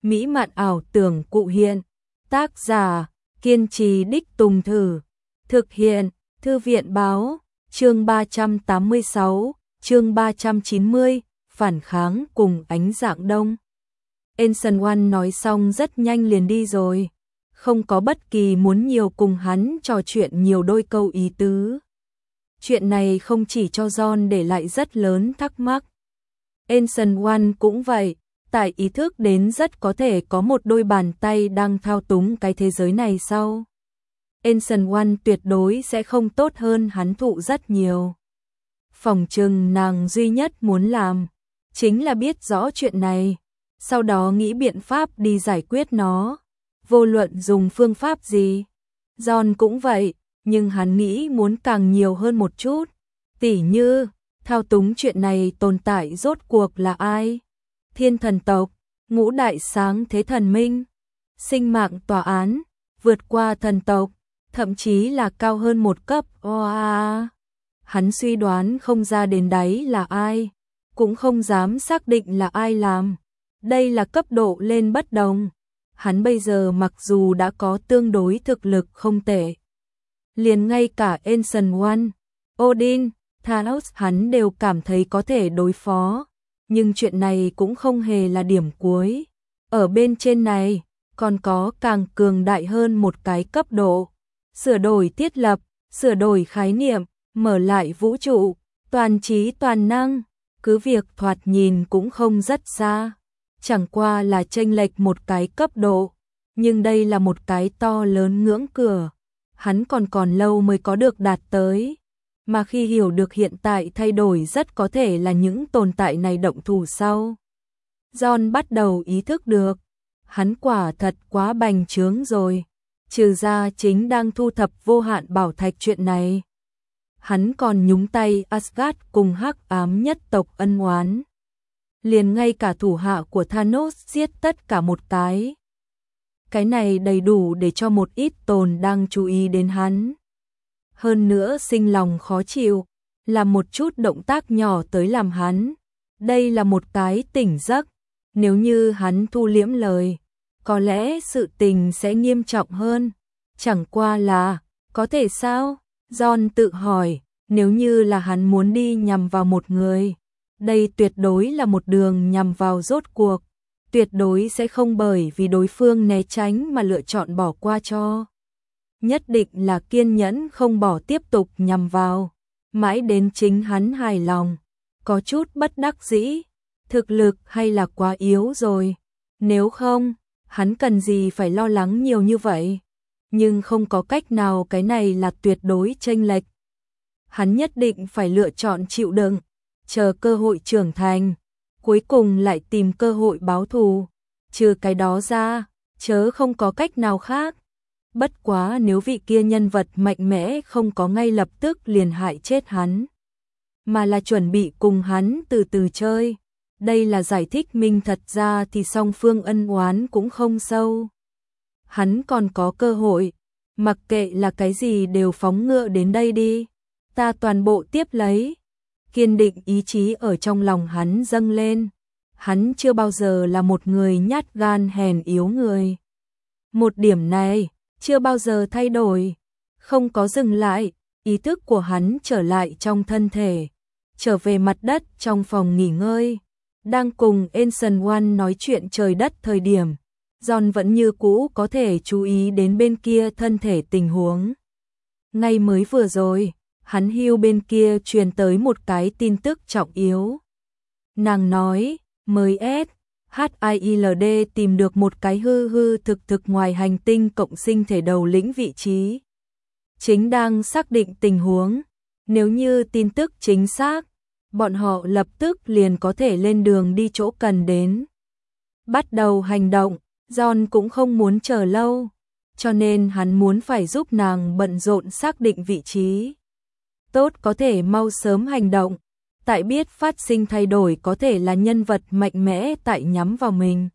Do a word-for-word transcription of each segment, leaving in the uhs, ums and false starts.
mỹ mạn ảo tưởng cụ hiện. Tác giả, kiên trì đích tùng thử. Thực hiện, Thư viện báo, chương ba trăm tám mươi sáu, chương ba trăm chín mươi, phản kháng cùng ánh dạng đông. Anson One nói xong rất nhanh liền đi rồi, không có bất kỳ muốn nhiều cùng hắn trò chuyện nhiều đôi câu ý tứ. Chuyện này không chỉ cho John để lại rất lớn thắc mắc. Anson One cũng vậy, tại ý thức đến rất có thể có một đôi bàn tay đang thao túng cái thế giới này sau. Anson One tuyệt đối sẽ không tốt hơn hắn thụ rất nhiều. Phỏng chừng nàng duy nhất muốn làm chính là biết rõ chuyện này, sau đó nghĩ biện pháp đi giải quyết nó, vô luận dùng phương pháp gì. John cũng vậy, nhưng hắn nghĩ muốn càng nhiều hơn một chút, tỉ như thao túng chuyện này tồn tại rốt cuộc là ai? Thiên thần tộc, ngũ đại sáng thế thần minh, sinh mạng tòa án, vượt qua thần tộc, thậm chí là cao hơn một cấp. Oa, hắn suy đoán không ra đến đáy là ai, cũng không dám xác định là ai làm. Đây là cấp độ lên bất đồng. Hắn bây giờ mặc dù đã có tương đối thực lực không tệ, liền ngay cả Anson One, Odin, Thanos hắn đều cảm thấy có thể đối phó, nhưng chuyện này cũng không hề là điểm cuối. Ở bên trên này, còn có càng cường đại hơn một cái cấp độ, sửa đổi thiết lập, sửa đổi khái niệm, mở lại vũ trụ, toàn trí toàn năng, cứ việc thoạt nhìn cũng không rất xa, chẳng qua là chênh lệch một cái cấp độ, nhưng đây là một cái to lớn ngưỡng cửa, hắn còn còn lâu mới có được đạt tới. Mà khi hiểu được hiện tại thay đổi rất có thể là những tồn tại này động thủ sau, John bắt đầu ý thức được, hắn quả thật quá bành trướng rồi, trừ ra chính đang thu thập vô hạn bảo thạch chuyện này. Hắn còn nhúng tay Asgard cùng hắc ám nhất tộc ân oán. Liền ngay cả thủ hạ của Thanos giết tất cả một cái. Cái này đầy đủ để cho một ít tồn đang chú ý đến hắn. Hơn nữa sinh lòng khó chịu, làm một chút động tác nhỏ tới làm hắn. Đây là một cái tỉnh giấc, nếu như hắn thu liễm lời, có lẽ sự tình sẽ nghiêm trọng hơn. Chẳng qua là, có thể sao? John tự hỏi, nếu như là hắn muốn đi nhằm vào một người, đây tuyệt đối là một đường nhằm vào rốt cuộc, tuyệt đối sẽ không bởi vì đối phương né tránh mà lựa chọn bỏ qua cho. Nhất định là kiên nhẫn không bỏ tiếp tục nhằm vào, mãi đến chính hắn hài lòng, có chút bất đắc dĩ, thực lực hay là quá yếu rồi, nếu không, hắn cần gì phải lo lắng nhiều như vậy, nhưng không có cách nào, cái này là tuyệt đối chênh lệch. Hắn nhất định phải lựa chọn chịu đựng, chờ cơ hội trưởng thành, cuối cùng lại tìm cơ hội báo thù, trừ cái đó ra, chớ không có cách nào khác. Bất quá nếu vị kia nhân vật mạnh mẽ không có ngay lập tức liền hại chết hắn, mà là chuẩn bị cùng hắn từ từ chơi, đây là giải thích minh thật ra thì song phương ân oán cũng không sâu. Hắn còn có cơ hội, mặc kệ là cái gì đều phóng ngựa đến đây đi, ta toàn bộ tiếp lấy. Kiên định ý chí ở trong lòng hắn dâng lên, hắn chưa bao giờ là một người nhát gan hèn yếu người. Một điểm này, chưa bao giờ thay đổi, không có dừng lại, ý thức của hắn trở lại trong thân thể, trở về mặt đất trong phòng nghỉ ngơi, đang cùng Anson One nói chuyện trời đất thời điểm, John vẫn như cũ có thể chú ý đến bên kia thân thể tình huống. Ngay mới vừa rồi, hắn hưu bên kia truyền tới một cái tin tức trọng yếu. Nàng nói, mới S, hát i lờ đê tìm được một cái hư hư thực thực ngoài hành tinh cộng sinh thể đầu lĩnh vị trí. Chính đang xác định tình huống, nếu như tin tức chính xác, bọn họ lập tức liền có thể lên đường đi chỗ cần đến. Bắt đầu hành động, John cũng không muốn chờ lâu, cho nên hắn muốn phải giúp nàng bận rộn xác định vị trí. Tốt có thể mau sớm hành động, tại biết phát sinh thay đổi có thể là nhân vật mạnh mẽ tại nhắm vào mình.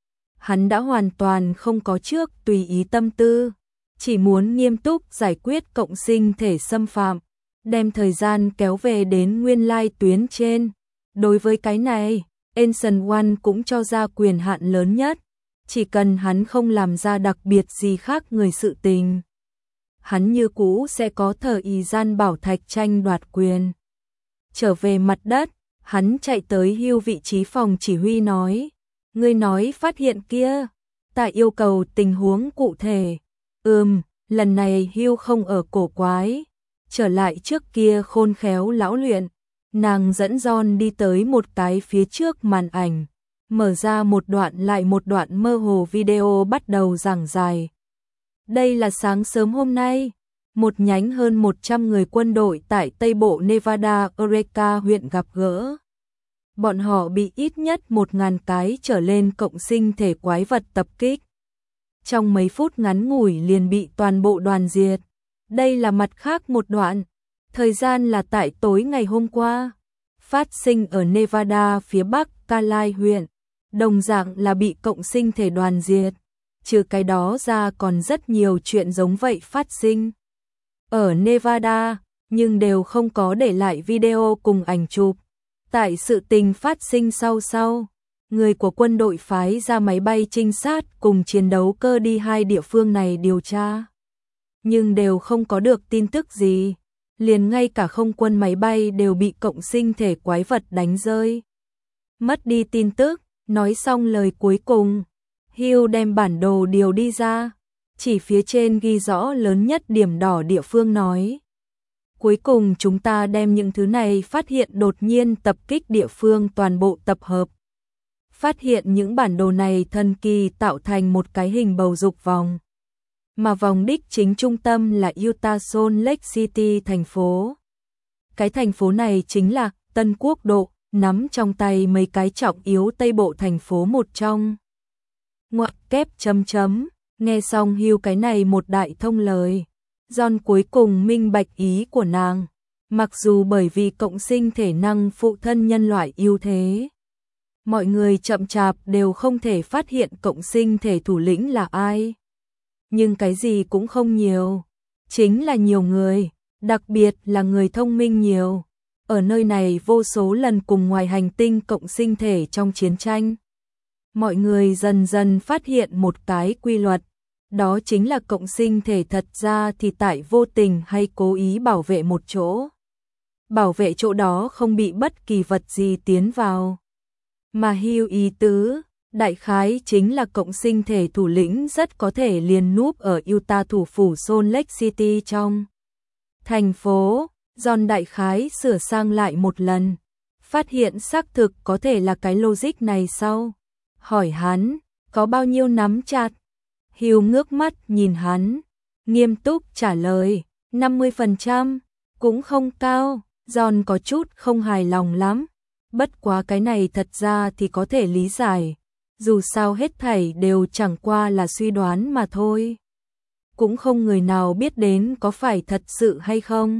Hắn đã hoàn toàn không có trước tùy ý tâm tư, chỉ muốn nghiêm túc giải quyết cộng sinh thể xâm phạm, đem thời gian kéo về đến nguyên lai tuyến trên. Đối với cái này, Anson One cũng cho ra quyền hạn lớn nhất, chỉ cần hắn không làm ra đặc biệt gì khác người sự tình. Hắn như cũ sẽ có thời gian bảo Thạch tranh đoạt quyền. Trở về mặt đất, hắn chạy tới Hưu vị trí phòng chỉ huy nói, ngươi nói phát hiện kia, ta yêu cầu tình huống cụ thể. Ừm, lần này Hưu không ở cổ quái, trở lại trước kia khôn khéo lão luyện, nàng dẫn John đi tới một cái phía trước màn ảnh, mở ra một đoạn lại một đoạn mơ hồ video bắt đầu giảng giải. Đây là sáng sớm hôm nay, một nhánh hơn một trăm người quân đội tại Tây Bộ Nevada, Eureka huyện gặp gỡ. Bọn họ bị ít nhất một ngàn cái trở lên cộng sinh thể quái vật tập kích. Trong mấy phút ngắn ngủi liền bị toàn bộ đoàn diệt. Đây là mặt khác một đoạn. Thời gian là tại tối ngày hôm qua. Phát sinh ở Nevada phía bắc Calais huyện. Đồng dạng là bị cộng sinh thể đoàn diệt. Trừ cái đó ra còn rất nhiều chuyện giống vậy phát sinh ở Nevada, nhưng đều không có để lại video cùng ảnh chụp. Tại sự tình phát sinh sau sau, người của quân đội phái ra máy bay trinh sát cùng chiến đấu cơ đi hai địa phương này điều tra. Nhưng đều không có được tin tức gì, liền ngay cả không quân máy bay đều bị cộng sinh thể quái vật đánh rơi. Mất đi tin tức, nói xong lời cuối cùng, Hugh đem bản đồ điều đi ra, chỉ phía trên ghi rõ lớn nhất điểm đỏ địa phương nói. Cuối cùng chúng ta đem những thứ này phát hiện đột nhiên tập kích địa phương toàn bộ tập hợp. Phát hiện những bản đồ này thần kỳ tạo thành một cái hình bầu dục vòng. Mà vòng đích chính trung tâm là Utah Salt Lake City thành phố. Cái thành phố này chính là Tân Quốc độ, nắm trong tay mấy cái trọng yếu Tây Bộ thành phố một trong. Ngoặc kép chấm chấm, nghe xong Hugh cái này một đại thông lời. John cuối cùng minh bạch ý của nàng, mặc dù bởi vì cộng sinh thể năng phụ thân nhân loại ưu thế. Mọi người chậm chạp đều không thể phát hiện cộng sinh thể thủ lĩnh là ai. Nhưng cái gì cũng không nhiều, chính là nhiều người, đặc biệt là người thông minh nhiều. Ở nơi này vô số lần cùng ngoài hành tinh cộng sinh thể trong chiến tranh. Mọi người dần dần phát hiện một cái quy luật. Đó chính là cộng sinh thể thật ra thì tại vô tình hay cố ý bảo vệ một chỗ. Bảo vệ chỗ đó không bị bất kỳ vật gì tiến vào. Mà Hugh ý tứ, đại khái chính là cộng sinh thể thủ lĩnh rất có thể liền núp ở Utah thủ phủ Salt Lake City trong thành phố. John đại khái sửa sang lại một lần, phát hiện xác thực có thể là cái logic này sau. Hỏi hắn, có bao nhiêu nắm chặt? Hugh ngước mắt nhìn hắn, nghiêm túc trả lời, năm mươi phần trăm, cũng không cao. John có chút không hài lòng lắm, bất quá cái này thật ra thì có thể lý giải, dù sao hết thảy đều chẳng qua là suy đoán mà thôi. Cũng không người nào biết đến có phải thật sự hay không.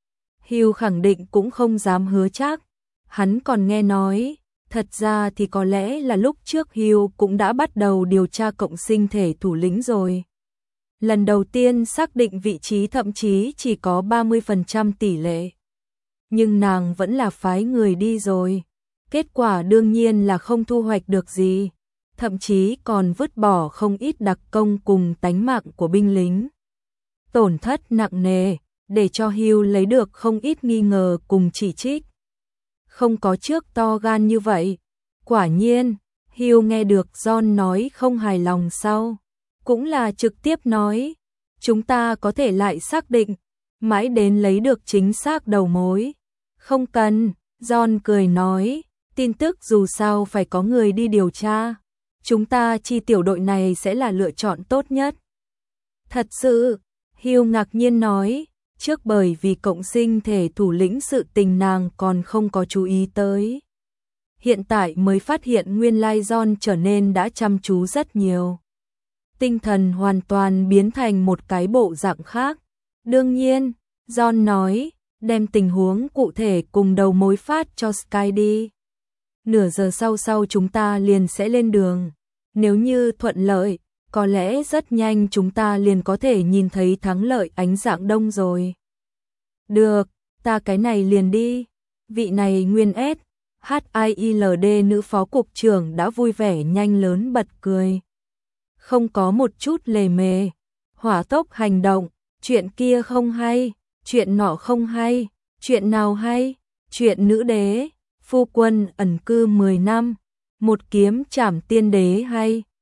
Hugh khẳng định cũng không dám hứa chắc, hắn còn nghe nói. Thật ra thì có lẽ là lúc trước Hugh cũng đã bắt đầu điều tra cộng sinh thể thủ lĩnh rồi. Lần đầu tiên xác định vị trí thậm chí chỉ có ba mươi phần trăm tỷ lệ. Nhưng nàng vẫn là phái người đi rồi. Kết quả đương nhiên là không thu hoạch được gì. Thậm chí còn vứt bỏ không ít đặc công cùng tánh mạng của binh lính. Tổn thất nặng nề, để cho Hugh lấy được không ít nghi ngờ cùng chỉ trích. Không có trước to gan như vậy. Quả nhiên, Hugh nghe được John nói không hài lòng sau, cũng là trực tiếp nói, chúng ta có thể lại xác định, mãi đến lấy được chính xác đầu mối. Không cần, John cười nói, tin tức dù sao phải có người đi điều tra, chúng ta chi tiểu đội này sẽ là lựa chọn tốt nhất. Thật sự, Hugh ngạc nhiên nói, trước bởi vì cộng sinh thể thủ lĩnh sự tình nàng còn không có chú ý tới. Hiện tại mới phát hiện nguyên lai John trở nên đã chăm chú rất nhiều. Tinh thần hoàn toàn biến thành một cái bộ dạng khác. Đương nhiên, John nói, đem tình huống cụ thể cùng đầu mối phát cho Sky đi. Nửa giờ sau sau chúng ta liền sẽ lên đường. Nếu như thuận lợi, có lẽ rất nhanh chúng ta liền có thể nhìn thấy thắng lợi ánh dạng đông rồi. Được, ta cái này liền đi. Vị này nguyên S, hát i lờ đê nữ phó cục trưởng đã vui vẻ nhanh lớn bật cười. không có một chút lề mề, hỏa tốc hành động, chuyện kia không hay, chuyện nọ không hay, chuyện nào hay, chuyện nữ đế, phu quân ẩn cư mười năm, một kiếm trảm tiên đế hay.